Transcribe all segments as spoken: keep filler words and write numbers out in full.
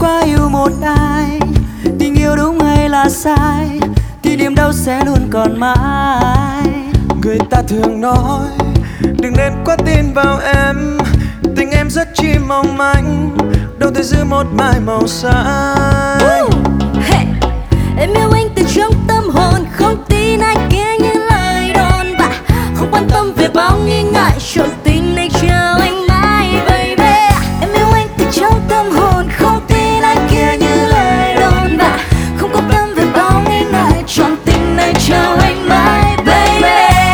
quá yêu một ai. Tình yêu đúng hay là sai thì niềm đau sẽ luôn còn mãi. Người ta thường nói đừng nên quá tin vào em, tình em rất chi mong manh, đâu thể giữ một mái màu xanh. uh, hey. Em yêu anh từ trong tâm hồn, không tin ai kia như lời đồn, và không quan tâm về bao nghi ngại, chọn tình này trao anh mãi baby. Em yêu anh từ trong tâm hồn, không tin ai kia như lời đồn, và không quan tâm về bao nghi ngại, chọn tình này trao anh mãi baby.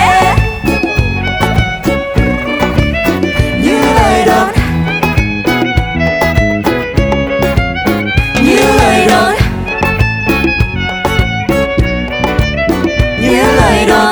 Như lời đồn, Như lời đồn, như lời đồn.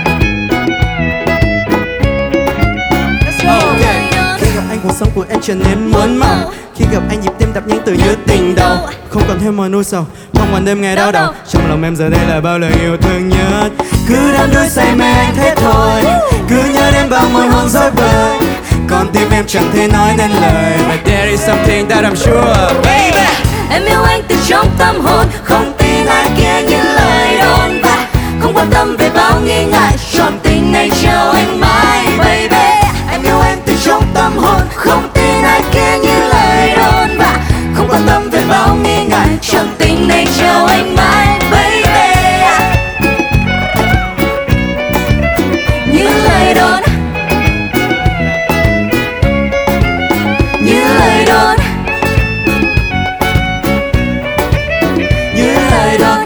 Okay. Khi gặp anh cuộc sống của em trở nên mơn mởn, khi gặp anh nhịp tim đập nhanh từ như tình đầu, không còn thêm màu nỗi sầu, không còn đêm ngày đau đầu. Trong lòng em giờ đây là bao lời yêu thương nhất. Cứ đắm đuối say mê anh thế thôi, Cứ nhớ đến bao môi hôn dối bời, còn tim em chẳng thể nói nên lời. But there is something that I'm sure, baby. Em yêu anh từ trong tâm hồn, không tin ai kia như lời đồn, và không quan tâm về bao nghi ngại, chọn tình này trao anh mãi baby. em yêu em từ trong tâm hồn, không tin ai kia như lời đồn, và không quan tâm về bao nghi ngại, Chọn tình này trao anh mãi baby. như lời đồn, như lời đồn, như lời đồn.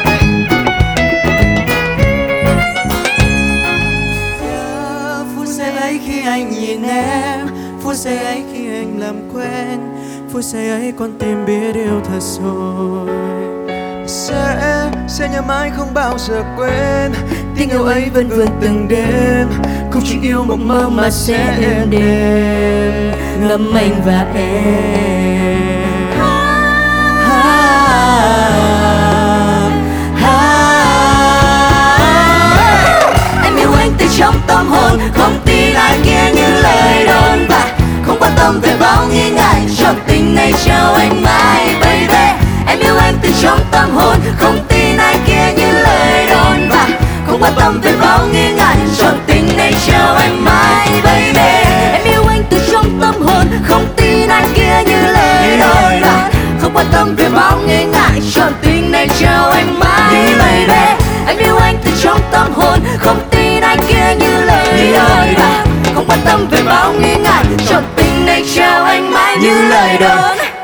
Nhớ phút giây ấy khi anh nhìn em, phút giây ấy khi anh làm quen, Phút giây ấy con tim biết yêu thật rồi. Sẽ, sẽ nhớ mãi không bao giờ quên, tình yêu ấy vẫn vương từng đêm, không chỉ yêu một mơ mà sẽ êm đềm ngắm anh và em. Em yêu anh từ trong tâm hồn, không tin ai kia như lời đồn, và không quan tâm về bao nghi ngại, chọn tình này trao anh mãi baby. Em yêu anh từ trong tâm hồn, không tin ai kia như lời đồn, và không quan tâm về bao nghi ngại, chọn tình này trao anh mãi baby. Em yêu anh từ trong tâm hồn, không tin ai kia như lời đồn, và không quan tâm về bao nghi ngại, chọn tình này trao anh mãi baby. Em yêu anh từ trong tâm hồn, không tin ai kia như lời đồn, và không quan tâm về bao nghi ngại, chọn tình này trao anh mãi như lời đồn.